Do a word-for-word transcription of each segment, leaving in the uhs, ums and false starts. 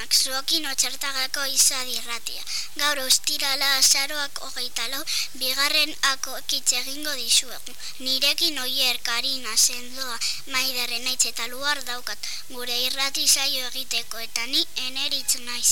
Lagunak, zuokin otxartagako izadi irratia. Gaur ostirala azaroak hogeita lau, bigarren akokitz egingo dizuegu. Nirekin Oier, Karina, Sendoa, Maiderren Aitz eta Luar daukat, gure irrati saio egiteko, eta ni Eneritz naiz.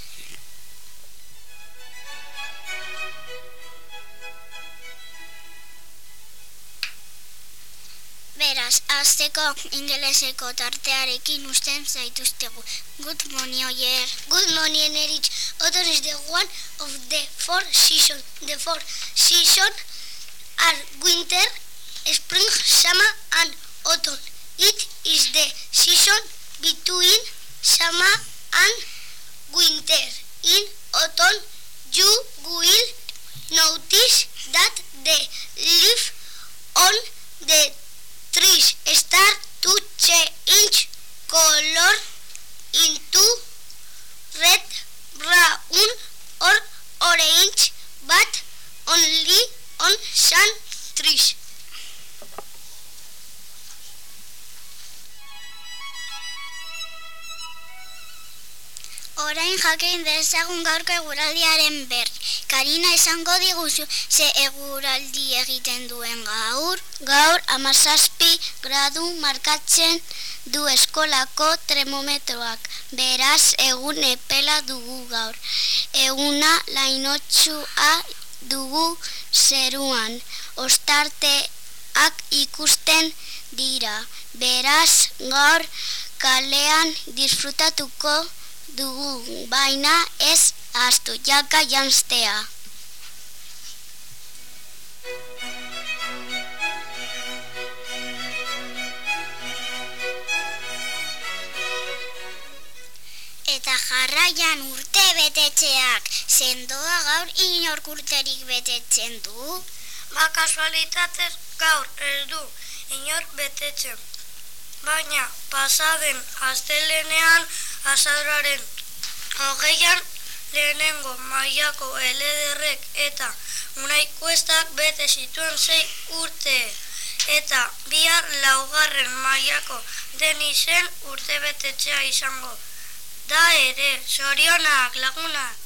Beraz, hasteko ingeleseko tartearekin usten zaituztegu. Good morning, Oier. Good morning, Eneritz. Autumn is the one of the four seasons. The four seasons are winter, spring, summer, and autumn. It is the season between summer and winter. In autumn, you will notice that the leaves on the trees start to change color into red, brown, or orange, but only on some trees. Orain jakin dezagun gaurko eguraldiaren berri. Karina, esango diguzu ze eguraldi egiten duen gaur? Gaur hamazazpi gradu markatzen du eskolako termometroak. Beraz, egun epela dugu gaur. Eguna lainotsua dugu zeruan. Ostarteak ikusten dira. Beraz, gaur kalean disfrutatuko dugu, baina ez ahaztu jaka janztea. Eta jarraian urte betetxeak, Sendoa gaur inork urterik betetzen du? Ba, kasualitatez gaur ez du inork betetzen. Baina, pasaden astelenean azaroaren hogeian lehenengo mailako elederrek eta Unai Kuestak bete zituen sei urte. Eta bihar laugarren mailako Denisen urte betetxea izango. Da ere, zorionak, lagunak!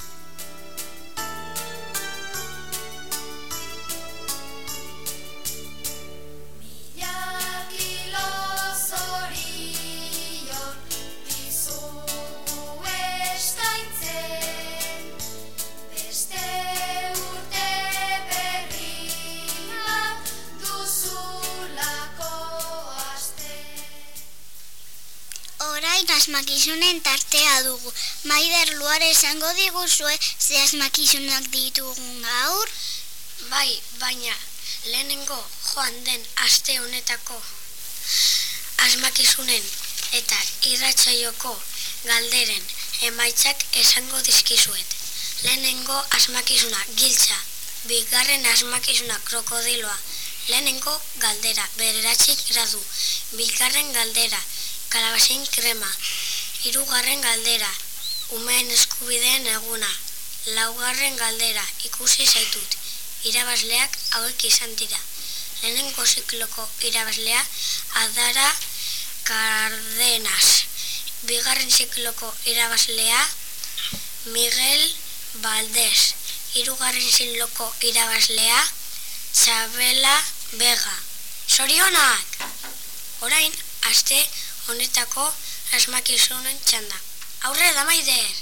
Orain asmakizunen tartea dugu. Maider, Luar, esango diguzue ze asmakizunak ditugun gaur? Bai, baina lehenengo joan den aste honetako asmakizunen eta irratsaioko galderen emaitzak esango dizkizuet. Lehenengo asmakizuna giltza, bigarren asmakizuna krokodiloa, lehenengo galdera bederatzik gradu, bigarren galdera kalabazin krema, hirugarren galdera umeen eskubideen eguna, laugarren galdera ikusi zaitut, irabazleak hauek izan dira. Lehenengo zikloko irabazlea Adara Cardenas, bigarren zikloko irabazlea Miguel Valdez, hirugarren zikloko irabazlea Sabela Vega. Zorionak! Orain, aste honetako asmakizunen txanda. Aurre da, Maider!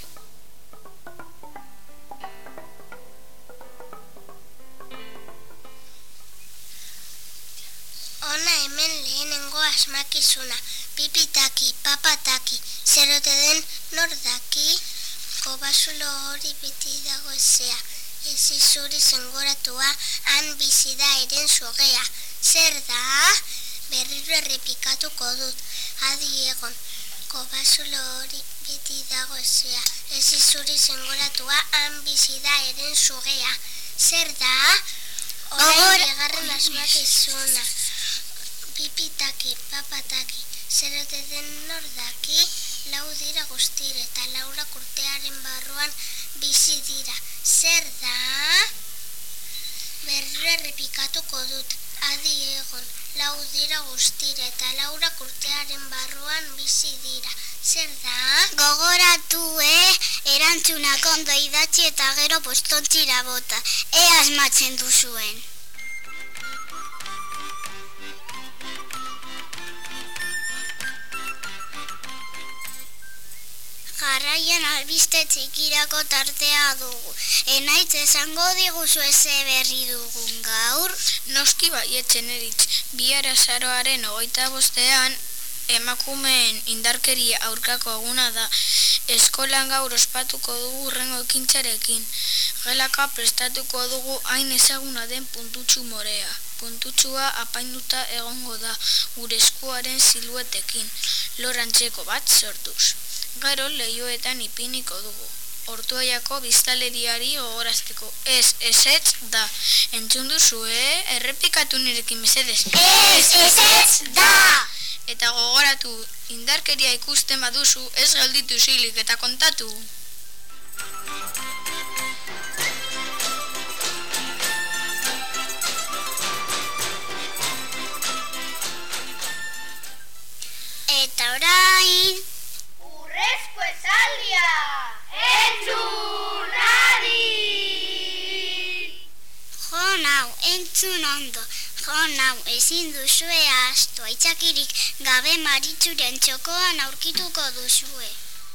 Ona hemen lehenengo asmakizuna. Pipitaki, papataki, zerote den nordaki, kobazulo hori beti dago ezea. Ezi zuri zengoratua, han bizida eren zogea. Zer da? Berriro errepikatuko dut. Adi egon, kobazulo hori beti dago ezea. Ezi zuri zengoratua, han bizida eren zogea. Zer da? Orain bigarren asmakizuna. Pipitaki, papataki, zerote den nordaki, lau dira guztire eta laura urtearen barruan bizi dira. Zer da? Berriro errepikatuko dut. Adi egon, lau dira guztira eta laurak urtearen barruan bizi dira. Zer da? Gogoratu, eh? Erantzunak ondo idatzi eta gero postontzira bota. Ea asmatzen duzuen. Jarraian albiste txikirako tartea dugu. Enaitz esango diguzu eze berri dugun gaur? Noski baietxen eritz, bihar azaroaren hogeita bostean emakumeen indarkeria aurkako eguna da. Eskolan gaur ospatuko dugu hurrengo ekintzarekin. Gelaka prestatuko dugu hain ezaguna den puntutxu morea. Puntutxua apainduta egongo da gure eskuaren siluetekin, lorantzeko bat sortuz. Gero lehioetan ipiniko dugu. Ortuaiako biztaleriari gogorazteko. Ez, ezetz da. Entzun duzu, eh? Errepikatu nirekin mesedez. Ez, ezetz da! Eta gogoratu, indarkeria ikusten baduzu, ez gelditu zilik eta kontatu. Eta orain... Urrezko esaldia! Entzun adi! Jo nau, entzun ondo. Jo nau, ezin duzue ahaztu. Aitzakirik gabe Maritzuren txokoan aurkituko duzue.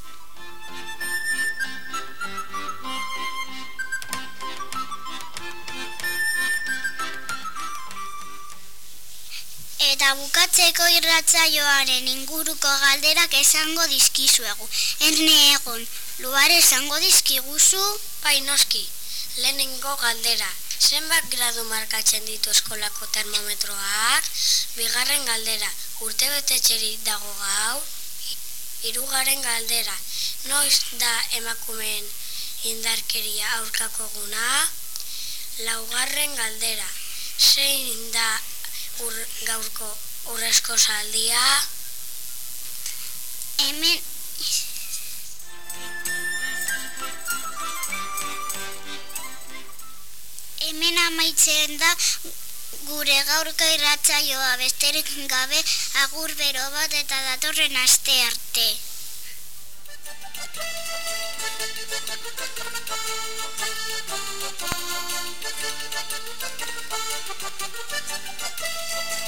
Eta bukatzeko irratsaioaren inguruko galderak esango dizkizuegu. Erne egon, luar esango dizkiguzu? Bai noski, lehenengo galdera. Zenbat gradu markatzen ditu eskolako termometroak? Bigarren galdera, urtebetetxeri dago gaur? Hirugarren galdera, noiz da emakumeen indarkeria aurkako eguna? Laugarren galdera, zein da ur, gaurko urrezko saldia? Hemen... Hemen amaitzen da gure gaurko irratsaioa, besterik gabe agur bero bat eta datorren aste arte.